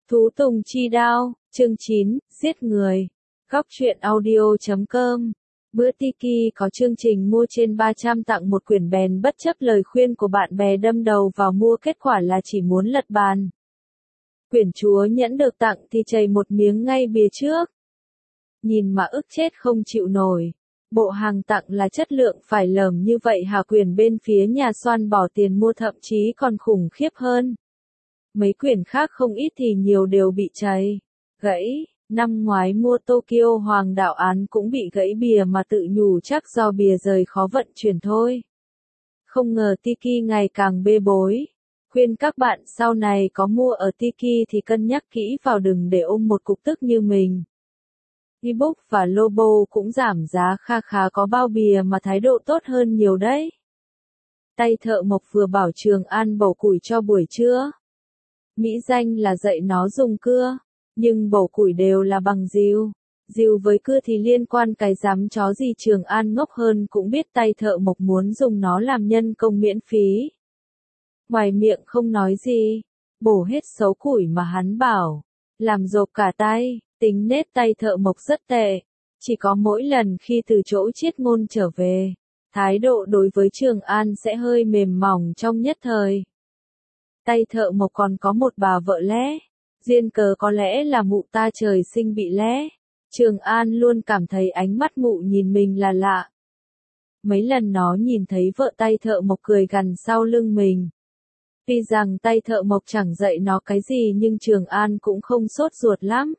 Thú Tùng Chi Đao, chương 9, giết người. Góc truyện audio.com. Bữa Tiki có chương trình mua trên 300 tặng một quyển, bèn bất chấp lời khuyên của bạn bè đâm đầu vào mua, kết quả là chỉ muốn lật bàn. Quyển Chúa Nhẫn được tặng thì chảy một miếng ngay bìa trước. Nhìn mà ức chết không chịu nổi. Bộ hàng tặng là chất lượng phải lởm như vậy hả? Quyển bên phía nhà xoan bỏ tiền mua thậm chí còn khủng khiếp hơn. Mấy quyển khác không ít thì nhiều đều bị cháy, gãy. Năm ngoái mua Tokyo Hoàng đạo án cũng bị gãy bìa mà tự nhủ chắc do bìa rời khó vận chuyển thôi. Không ngờ Tiki ngày càng bê bối. Khuyên các bạn sau này có mua ở Tiki thì cân nhắc kỹ vào, đừng để ôm một cục tức như mình. Ebook và Lobo cũng giảm giá kha khá, có bao bìa mà thái độ tốt hơn nhiều đấy. Tay thợ mộc vừa bảo Trường An bầu củi cho buổi trưa. Mỹ danh là dạy nó dùng cưa, nhưng bầu củi đều là bằng rìu. Rìu với cưa thì liên quan cái dám chó gì? Trường An ngốc hơn cũng biết tay thợ mộc muốn dùng nó làm nhân công miễn phí. Ngoài miệng không nói gì, bổ hết xấu củi mà hắn bảo, làm rộp cả tay. Tính nết tay thợ mộc rất tệ, chỉ có mỗi lần khi từ chỗ Chiết Ngôn trở về, thái độ đối với Trường An sẽ hơi mềm mỏng trong nhất thời. Tay thợ mộc còn có một bà vợ lẽ, duyên cớ có lẽ là mụ ta trời sinh bị lẽ. Trường An luôn cảm thấy ánh mắt mụ nhìn mình là lạ. Mấy lần nó nhìn thấy vợ tay thợ mộc cười gằn sau lưng mình. Tuy rằng tay thợ mộc chẳng dạy nó cái gì nhưng Trường An cũng không sốt ruột lắm.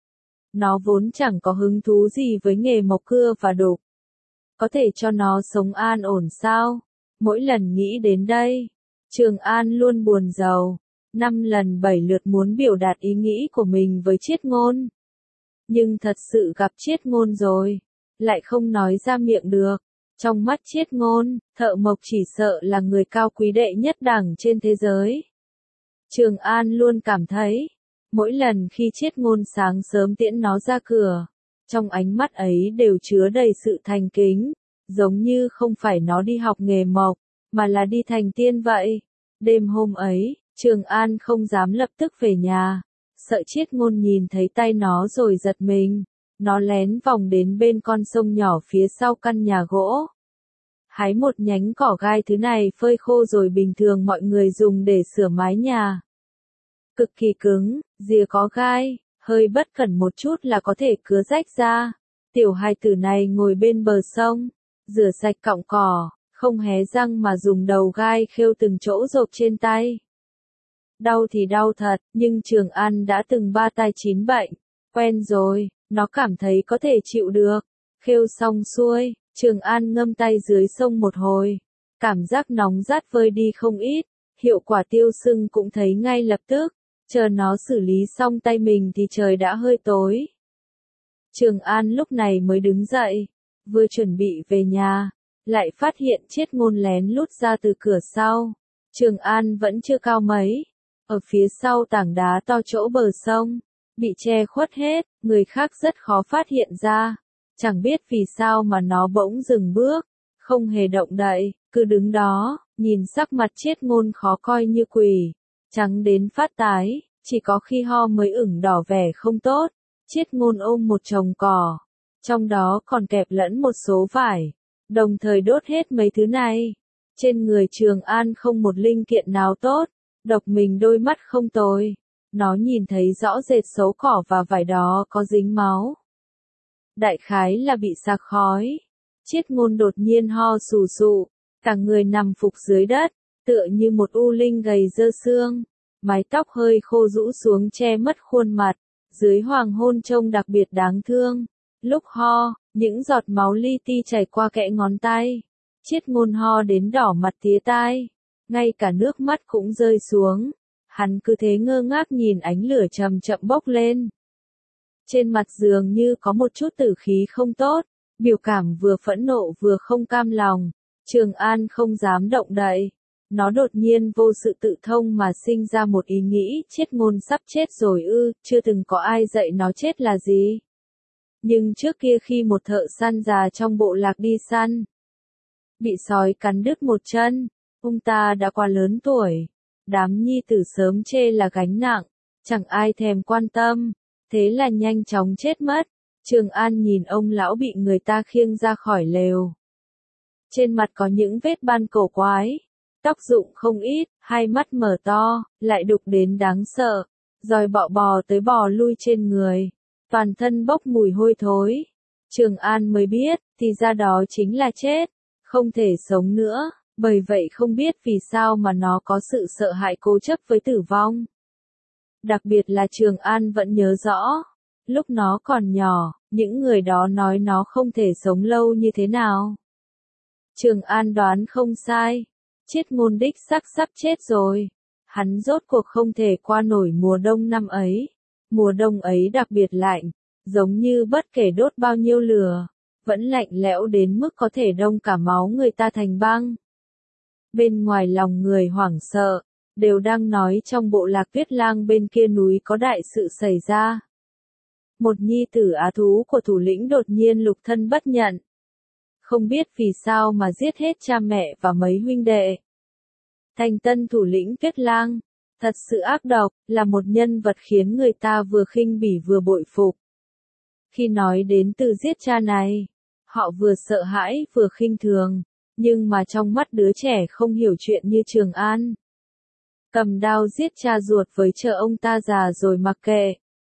Nó vốn chẳng có hứng thú gì với nghề mộc cưa và đục. Có thể cho nó sống an ổn sao? Mỗi lần nghĩ đến đây, Trường An luôn buồn rầu. 5 lần 7 lượt muốn biểu đạt ý nghĩ của mình với Chiết Ngôn. Nhưng thật sự gặp Chiết Ngôn rồi, lại không nói ra miệng được. Trong mắt Chiết Ngôn, thợ mộc chỉ sợ là người cao quý đệ nhất đẳng trên thế giới. Trường An luôn cảm thấy, mỗi lần khi Chiết Ngôn sáng sớm tiễn nó ra cửa, trong ánh mắt ấy đều chứa đầy sự thành kính, giống như không phải nó đi học nghề mộc, mà là đi thành tiên vậy. Đêm hôm ấy, Trường An không dám lập tức về nhà, sợ Chiết Ngôn nhìn thấy tay nó rồi giật mình. Nó lén vòng đến bên con sông nhỏ phía sau căn nhà gỗ. Hái một nhánh cỏ gai, thứ này phơi khô rồi bình thường mọi người dùng để sửa mái nhà. Cực kỳ cứng, rìa có gai, hơi bất cẩn một chút là có thể cứa rách ra. Tiểu hài tử này ngồi bên bờ sông, rửa sạch cọng cỏ, không hé răng mà dùng đầu gai khêu từng chỗ rộp trên tay. Đau thì đau thật, nhưng Trường An đã từng 3 tai 9 bệnh, quen rồi, nó cảm thấy có thể chịu được. Khêu xong xuôi, Trường An ngâm tay dưới sông một hồi, cảm giác nóng rát vơi đi không ít, hiệu quả tiêu sưng cũng thấy ngay lập tức. Chờ nó xử lý xong tay mình thì trời đã hơi tối. Trường An lúc này mới đứng dậy, vừa chuẩn bị về nhà, lại phát hiện Chiết Ngôn lén lút ra từ cửa sau. Trường An vẫn chưa cao mấy, ở phía sau tảng đá to chỗ bờ sông, bị che khuất hết, người khác rất khó phát hiện ra. Chẳng biết vì sao mà nó bỗng dừng bước, không hề động đậy, cứ đứng đó, nhìn sắc mặt Chiết Ngôn khó coi như quỷ, trắng đến phát tái, chỉ có khi ho mới ửng đỏ vẻ không tốt. Chiết Ngôn ôm một chồng cỏ, trong đó còn kẹp lẫn một số vải, đồng thời đốt hết mấy thứ này. Trên người Trường An không một linh kiện nào tốt, độc mình đôi mắt không tồi. Nó nhìn thấy rõ rệt số cỏ và vải đó có dính máu. Đại khái là bị sặc khói. Chiết Ngôn đột nhiên ho sù sụ, cả người nằm phục dưới đất, tựa như một u linh gầy dơ xương. Mái tóc hơi khô rũ xuống che mất khuôn mặt, dưới hoàng hôn trông đặc biệt đáng thương. Lúc ho, những giọt máu li ti chảy qua kẽ ngón tay. Chiết Ngôn ho đến đỏ mặt tía tai, ngay cả nước mắt cũng rơi xuống. Hắn cứ thế ngơ ngác nhìn ánh lửa chậm chậm bốc lên. Trên mặt dường như có một chút tử khí không tốt, biểu cảm vừa phẫn nộ vừa không cam lòng. Trường An không dám động đậy. Nó đột nhiên vô sự tự thông mà sinh ra một ý nghĩ, Chiết Ngôn sắp chết rồi ư? Chưa từng có ai dạy nó chết là gì. Nhưng trước kia khi một thợ săn già trong bộ lạc đi săn, bị sói cắn đứt một chân, ông ta đã quá lớn tuổi, đám nhi tử sớm chê là gánh nặng, chẳng ai thèm quan tâm, thế là nhanh chóng chết mất. Trường An nhìn ông lão bị người ta khiêng ra khỏi lều. Trên mặt có những vết ban cổ quái, tóc rụng không ít, hai mắt mở to, lại đục đến đáng sợ, rồi bò tới bò lui trên người, toàn thân bốc mùi hôi thối. Trường An mới biết, thì ra đó chính là chết, không thể sống nữa, bởi vậy không biết vì sao mà nó có sự sợ hãi cố chấp với tử vong. Đặc biệt là Trường An vẫn nhớ rõ, lúc nó còn nhỏ, những người đó nói nó không thể sống lâu như thế nào. Trường An đoán không sai, Chiết Ngôn đích xác sắp chết rồi. Hắn rốt cuộc không thể qua nổi mùa đông năm ấy. Mùa đông ấy đặc biệt lạnh, giống như bất kể đốt bao nhiêu lửa, vẫn lạnh lẽo đến mức có thể đông cả máu người ta thành băng. Bên ngoài lòng người hoảng sợ, đều đang nói trong bộ lạc Tuyết Lang bên kia núi có đại sự xảy ra. Một nhi tử á thú của thủ lĩnh đột nhiên lục thân bất nhận. Không biết vì sao mà giết hết cha mẹ và mấy huynh đệ. Thành tân thủ lĩnh Tuyết Lang, thật sự ác độc, là một nhân vật khiến người ta vừa khinh bỉ vừa bội phục. Khi nói đến từ giết cha này, họ vừa sợ hãi vừa khinh thường, nhưng mà trong mắt đứa trẻ không hiểu chuyện như Trường An. Cầm đao giết cha ruột với chờ ông ta già rồi mặc kệ.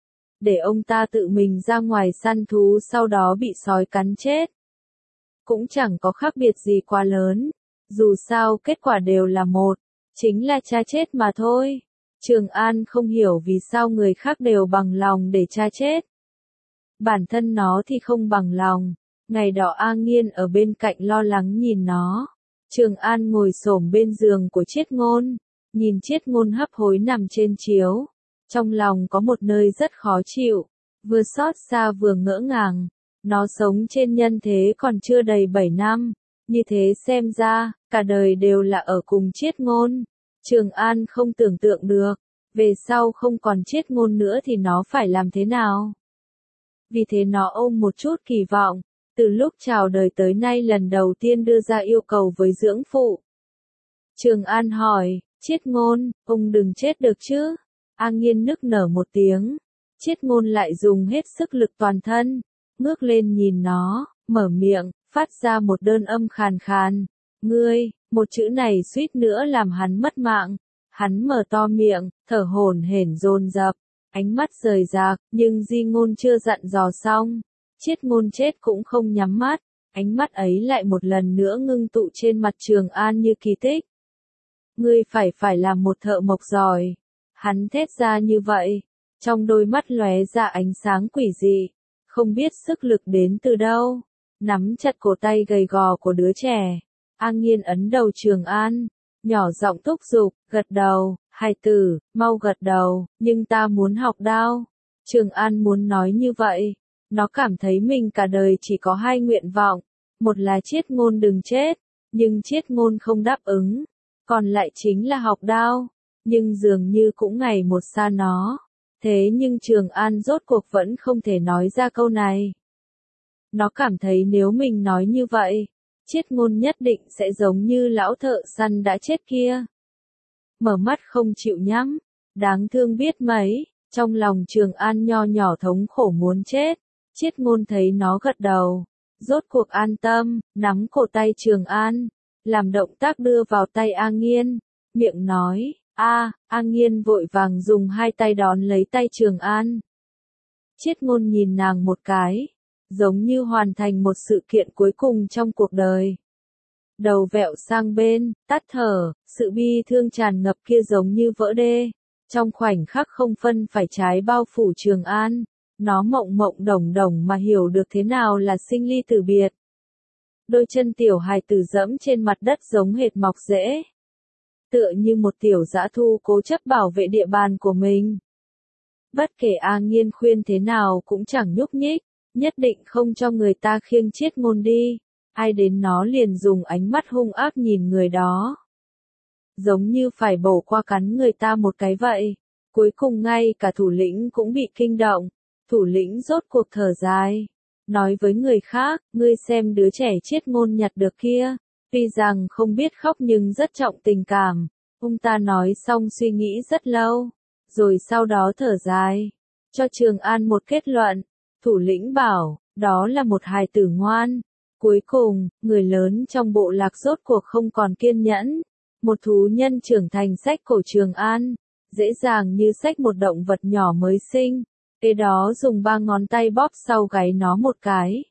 Để ông ta tự mình ra ngoài săn thú sau đó bị sói cắn chết. Cũng chẳng có khác biệt gì quá lớn, dù sao kết quả đều là một, chính là cha chết mà thôi. Trường An không hiểu vì sao người khác đều bằng lòng để cha chết. Bản thân nó thì không bằng lòng. Ngày đó A Nghiên ở bên cạnh lo lắng nhìn nó. Trường An ngồi xổm bên giường của Chiết Ngôn, nhìn Chiết Ngôn hấp hối nằm trên chiếu. Trong lòng có một nơi rất khó chịu, vừa xót xa vừa ngỡ ngàng. Nó sống trên nhân thế còn chưa đầy 7 năm, như thế xem ra, cả đời đều là ở cùng Chiết Ngôn. Trường An không tưởng tượng được, về sau không còn Chiết Ngôn nữa thì nó phải làm thế nào. Vì thế nó ôm một chút kỳ vọng, từ lúc chào đời tới nay lần đầu tiên đưa ra yêu cầu với dưỡng phụ. Trường An hỏi, Chiết Ngôn, ông đừng chết được chứ? A Nghiên nức nở một tiếng, Chiết Ngôn lại dùng hết sức lực toàn thân, ngước lên nhìn nó, mở miệng, phát ra một đơn âm khàn khàn. Ngươi, một chữ này suýt nữa làm hắn mất mạng. Hắn mở to miệng, thở hổn hển dồn dập, ánh mắt rời rạc, nhưng Di Ngôn chưa dặn dò xong. Chiết Ngôn chết cũng không nhắm mắt, ánh mắt ấy lại một lần nữa ngưng tụ trên mặt Trường An như kỳ tích. Ngươi phải làm một thợ mộc giỏi. Hắn thét ra như vậy, trong đôi mắt lóe ra ánh sáng quỷ dị, không biết sức lực đến từ đâu, nắm chặt cổ tay gầy gò của đứa trẻ. A Nghiên ấn đầu Trường An, nhỏ giọng thúc giục, gật đầu, hài tử, mau gật đầu, nhưng ta muốn học đao. Trường An muốn nói như vậy, nó cảm thấy mình cả đời chỉ có hai nguyện vọng, một là Chiết Ngôn đừng chết, nhưng Chiết Ngôn không đáp ứng, còn lại chính là học đao, nhưng dường như cũng ngày một xa nó. Thế nhưng Trường An rốt cuộc vẫn không thể nói ra câu này. Nó cảm thấy nếu mình nói như vậy, Chiết Ngôn nhất định sẽ giống như lão thợ săn đã chết kia. Mở mắt không chịu nhắm, đáng thương biết mấy, trong lòng Trường An nho nhỏ thống khổ muốn chết. Chiết Ngôn thấy nó gật đầu, rốt cuộc an tâm, nắm cổ tay Trường An, làm động tác đưa vào tay A Nghiên, miệng nói, A Nghiên vội vàng dùng hai tay đón lấy tay Trường An. Chiết Ngôn nhìn nàng một cái, giống như hoàn thành một sự kiện cuối cùng trong cuộc đời. Đầu vẹo sang bên, tắt thở, sự bi thương tràn ngập kia giống như vỡ đê. Trong khoảnh khắc không phân phải trái bao phủ Trường An, nó mộng mộng đồng đồng mà hiểu được thế nào là sinh ly tử biệt. Đôi chân tiểu hài tử dẫm trên mặt đất giống hệt mọc rễ. Tựa như một tiểu dã thu cố chấp bảo vệ địa bàn của mình. Bất kể A Nghiên khuyên thế nào cũng chẳng nhúc nhích, nhất định không cho người ta khiêng Chiết Ngôn đi. Ai đến nó liền dùng ánh mắt hung ác nhìn người đó. Giống như phải bổ qua cắn người ta một cái vậy. Cuối cùng ngay cả thủ lĩnh cũng bị kinh động. Thủ lĩnh rốt cuộc thở dài. Nói với người khác, ngươi xem đứa trẻ Chiết Ngôn nhặt được kia. Tuy rằng không biết khóc nhưng rất trọng tình cảm. Ông ta nói xong suy nghĩ rất lâu. rồi sau đó thở dài, cho Trường An một kết luận. Thủ lĩnh bảo, đó là một hài tử ngoan. Cuối cùng, người lớn trong bộ lạc rốt cuộc không còn kiên nhẫn. Một thú nhân trưởng thành xách cổ Trường An, dễ dàng như xách một động vật nhỏ mới sinh. Kế đó dùng 3 ngón tay bóp sau gáy nó một cái,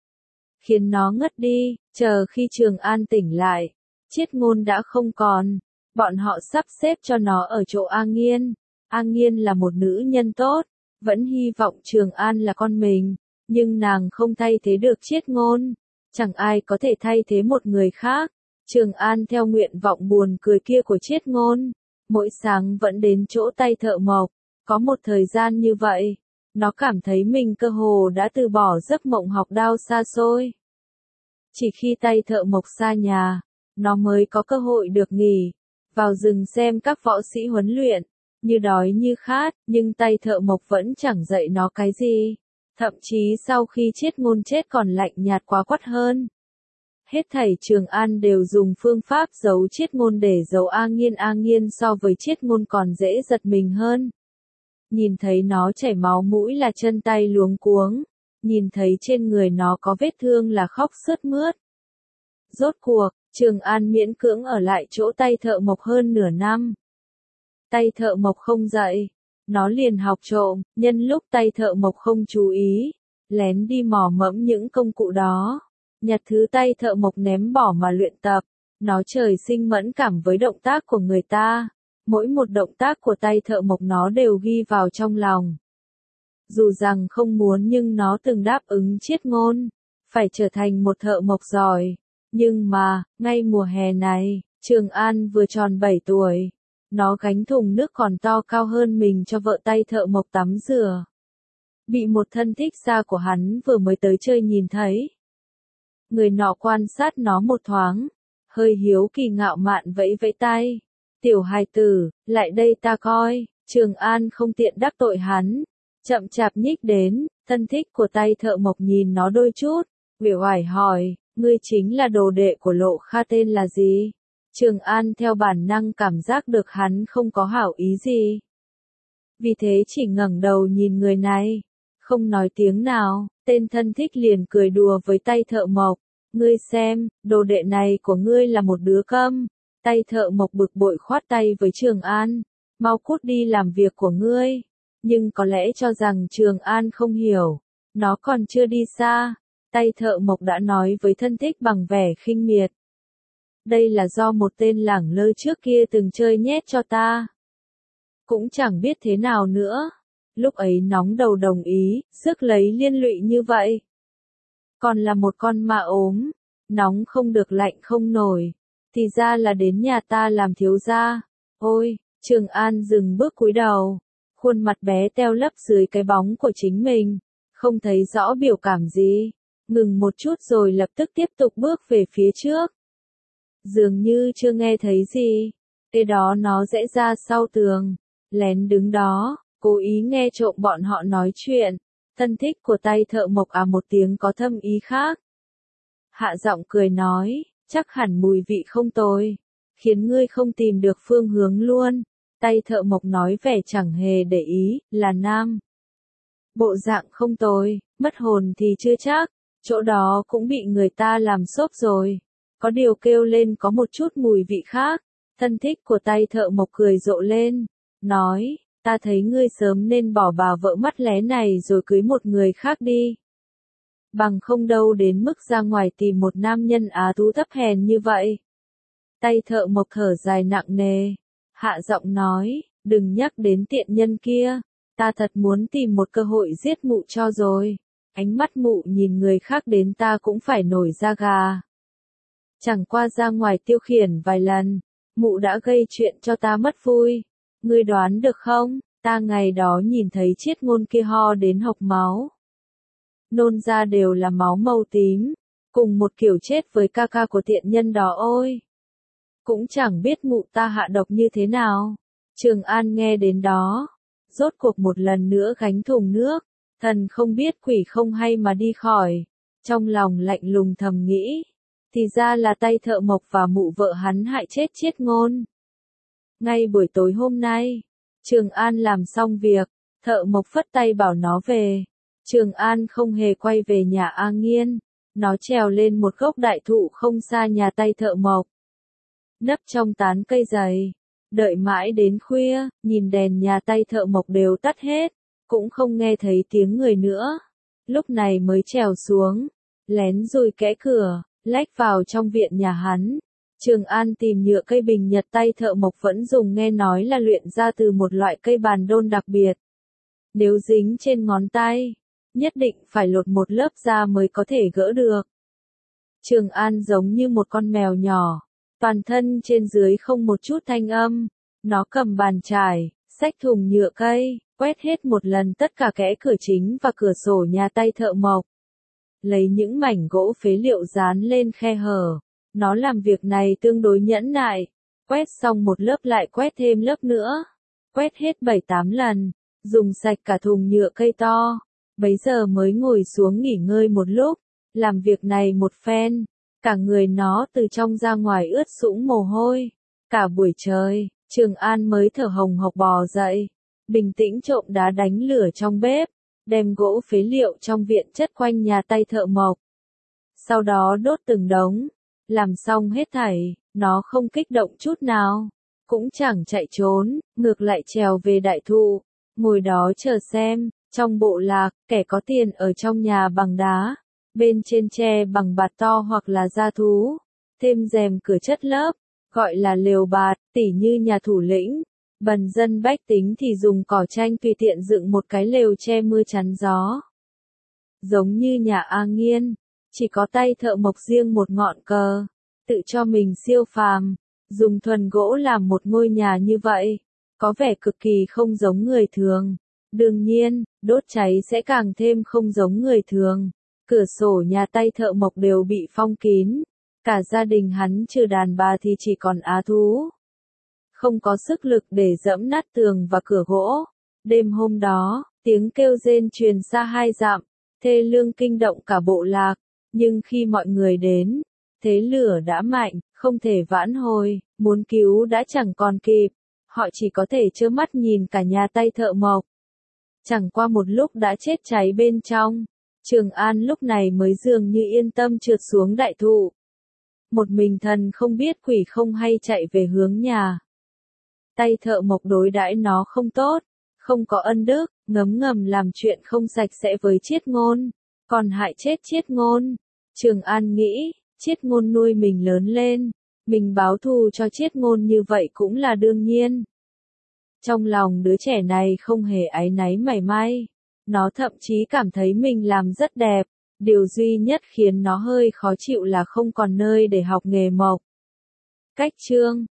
khiến nó ngất đi. Chờ khi Trường An tỉnh lại, Chiết Ngôn đã không còn. Bọn họ sắp xếp cho nó ở chỗ A Nghiên. A Nghiên là một nữ nhân tốt, vẫn hy vọng Trường An là con mình, nhưng nàng không thay thế được Chiết Ngôn. Chẳng ai có thể thay thế một người khác. Trường An theo nguyện vọng buồn cười kia của Chiết Ngôn, mỗi sáng vẫn đến chỗ tay thợ mộc. Có một thời gian như vậy, nó cảm thấy mình cơ hồ đã từ bỏ giấc mộng học đao xa xôi. Chỉ khi tay thợ mộc xa nhà, nó mới có cơ hội được nghỉ, vào rừng xem các võ sĩ huấn luyện, như đói như khát, nhưng tay thợ mộc vẫn chẳng dạy nó cái gì. Thậm chí sau khi Chiết Ngôn chết còn lạnh nhạt quá quắt hơn. Hết thảy Trường An đều dùng phương pháp giấu Chiết Ngôn để giấu A Nghiên so với Chiết Ngôn còn dễ giật mình hơn. Nhìn thấy nó chảy máu mũi là chân tay luống cuống, nhìn thấy trên người nó có vết thương là khóc sướt mướt. Rốt cuộc, Trường An miễn cưỡng ở lại chỗ tay thợ mộc hơn nửa năm. Tay thợ mộc không dậy, nó liền học trộm, nhân lúc tay thợ mộc không chú ý, lén đi mò mẫm những công cụ đó, nhặt thứ tay thợ mộc ném bỏ mà luyện tập. Nó trời sinh mẫn cảm với động tác của người ta, mỗi một động tác của tay thợ mộc nó đều ghi vào trong lòng. Dù rằng không muốn nhưng nó từng đáp ứng Chiết Ngôn, phải trở thành một thợ mộc giỏi. Nhưng mà, ngay mùa hè này, Trường An vừa tròn 7 tuổi. Nó gánh thùng nước còn to cao hơn mình cho vợ tay thợ mộc tắm rửa. Bị một thân thích xa của hắn vừa mới tới chơi nhìn thấy. Người nọ quan sát nó một thoáng, hơi hiếu kỳ ngạo mạn vẫy vẫy tay. Tiểu hài tử, lại đây ta coi. Trường An không tiện đắc tội hắn, chậm chạp nhích đến. Thân thích của tay thợ mộc nhìn nó đôi chút, uể oải hỏi, ngươi chính là đồ đệ của Lộ Kha, tên là gì? Trường An theo bản năng cảm giác được hắn không có hảo ý gì. Vì thế chỉ ngẩng đầu nhìn người này, không nói tiếng nào. Tên thân thích liền cười đùa với tay thợ mộc, ngươi xem, đồ đệ này của ngươi là một đứa câm. Tay thợ mộc bực bội khoát tay với Trường An, mau cút đi làm việc của ngươi. Nhưng có lẽ cho rằng Trường An không hiểu, nó còn chưa đi xa, tay thợ mộc đã nói với thân thích bằng vẻ khinh miệt. Đây là do một tên lẳng lơ trước kia từng chơi nhét cho ta. Cũng chẳng biết thế nào nữa. Lúc ấy nóng đầu đồng ý, rước lấy liên lụy như vậy. Còn là một con ma ốm, nóng không được lạnh không nổi. Thì ra là đến nhà ta làm thiếu gia. Ôi, Trường An dừng bước cúi đầu. Khuôn mặt bé teo lấp dưới cái bóng của chính mình. Không thấy rõ biểu cảm gì. Ngừng một chút rồi lập tức tiếp tục bước về phía trước. Dường như chưa nghe thấy gì. Kế đó nó rẽ ra sau tường, lén đứng đó, cố ý nghe trộm bọn họ nói chuyện. Thân thích của tay thợ mộc một tiếng có thâm ý khác. Hạ giọng cười nói, chắc hẳn mùi vị không tồi, khiến ngươi không tìm được phương hướng luôn. Tay thợ mộc nói vẻ chẳng hề để ý, là nam. Bộ dạng không tồi, mất hồn thì chưa chắc, chỗ đó cũng bị người ta làm xốp rồi. Có điều kêu lên có một chút mùi vị khác. Thân thích của tay thợ mộc cười rộ lên, nói, ta thấy ngươi sớm nên bỏ bà vợ mắt lé này rồi cưới một người khác đi. Bằng không đâu đến mức ra ngoài tìm một nam nhân á tú thấp hèn như vậy. Tay thợ mộc thở dài nặng nề, hạ giọng nói, đừng nhắc đến tiện nhân kia, ta thật muốn tìm một cơ hội giết mụ cho rồi. Ánh mắt mụ nhìn người khác đến ta cũng phải nổi da gà. Chẳng qua ra ngoài tiêu khiển vài lần, mụ đã gây chuyện cho ta mất vui. Ngươi đoán được không, ta ngày đó nhìn thấy Chiết Ngôn kia ho đến hộc máu. Nôn ra đều là máu màu tím, cùng một kiểu chết với ca ca của tiện nhân đó ôi. Cũng chẳng biết mụ ta hạ độc như thế nào. Trường An nghe đến đó, rốt cuộc một lần nữa gánh thùng nước, thần không biết quỷ không hay mà đi khỏi. Trong lòng lạnh lùng thầm nghĩ, thì ra là tay thợ mộc và mụ vợ hắn hại chết Chiết Ngôn. Ngay buổi tối hôm nay, Trường An làm xong việc, thợ mộc phất tay bảo nó về. Trường An không hề quay về nhà A Nghiên, nó trèo lên một gốc đại thụ không xa nhà tay thợ mộc. Nấp trong tán cây dày, đợi mãi đến khuya, nhìn đèn nhà tay thợ mộc đều tắt hết, cũng không nghe thấy tiếng người nữa. Lúc này mới trèo xuống, lén dùi kẽ cửa, lách vào trong viện nhà hắn. Trường An tìm nhựa cây bình nhật tay thợ mộc vẫn dùng nghe nói là luyện ra từ một loại cây bàn đôn đặc biệt. Nếu dính trên ngón tay, nhất định phải lột một lớp da mới có thể gỡ được. Trường An giống như một con mèo nhỏ, toàn thân trên dưới không một chút thanh âm. Nó cầm bàn chải, xách thùng nhựa cây, quét hết một lần tất cả kẽ cửa chính và cửa sổ nhà tay thợ mộc. Lấy những mảnh gỗ phế liệu dán lên khe hở. Nó làm việc này tương đối nhẫn nại. Quét xong một lớp lại quét thêm lớp nữa. Quét hết 7-8 lần, dùng sạch cả thùng nhựa cây to. Bấy giờ mới ngồi xuống nghỉ ngơi một lúc. Làm việc này một phen, cả người nó từ trong ra ngoài ướt sũng mồ hôi. Cả buổi trời, Trường An mới thở hồng hộc bò dậy, bình tĩnh trộm đá đánh lửa trong bếp, đem gỗ phế liệu trong viện chất quanh nhà tay thợ mộc. Sau đó đốt từng đống, làm xong hết thảy, nó không kích động chút nào, cũng chẳng chạy trốn, ngược lại trèo về đại thụ, ngồi đó chờ xem. Trong bộ lạc, kẻ có tiền ở trong nhà bằng đá, bên trên tre bằng bạt to hoặc là da thú, thêm rèm cửa chất lớp, gọi là lều bạt, tỉ như nhà thủ lĩnh. Bần dân bách tính thì dùng cỏ tranh tùy tiện dựng một cái lều che mưa chắn gió. Giống như nhà A Nghiên, chỉ có tay thợ mộc riêng một ngọn cờ, tự cho mình siêu phàm, dùng thuần gỗ làm một ngôi nhà như vậy, có vẻ cực kỳ không giống người thường. Đương nhiên, đốt cháy sẽ càng thêm không giống người thường. Cửa sổ nhà tay thợ mộc đều bị phong kín. Cả gia đình hắn trừ đàn bà thì chỉ còn á thú. Không có sức lực để dẫm nát tường và cửa gỗ. Đêm hôm đó, tiếng kêu rên truyền xa 2 dặm, thê lương kinh động cả bộ lạc. Nhưng khi mọi người đến, thế lửa đã mạnh, không thể vãn hồi, muốn cứu đã chẳng còn kịp. Họ chỉ có thể trơ mắt nhìn cả nhà tay thợ mộc. Chẳng qua một lúc đã chết cháy bên trong. Trường An lúc này mới dường như yên tâm trượt xuống đại thụ. Một mình thần không biết quỷ không hay chạy về hướng nhà. Tay thợ mộc đối đãi nó không tốt, không có ân đức, ngấm ngầm làm chuyện không sạch sẽ với Chiết Ngôn, còn hại chết Chiết Ngôn. Trường An nghĩ, Chiết Ngôn nuôi mình lớn lên, mình báo thù cho Chiết Ngôn như vậy cũng là đương nhiên. Trong lòng đứa trẻ này không hề áy náy mảy may, nó thậm chí cảm thấy mình làm rất đẹp. Điều duy nhất khiến nó hơi khó chịu là không còn nơi để học nghề mộc. Cách chương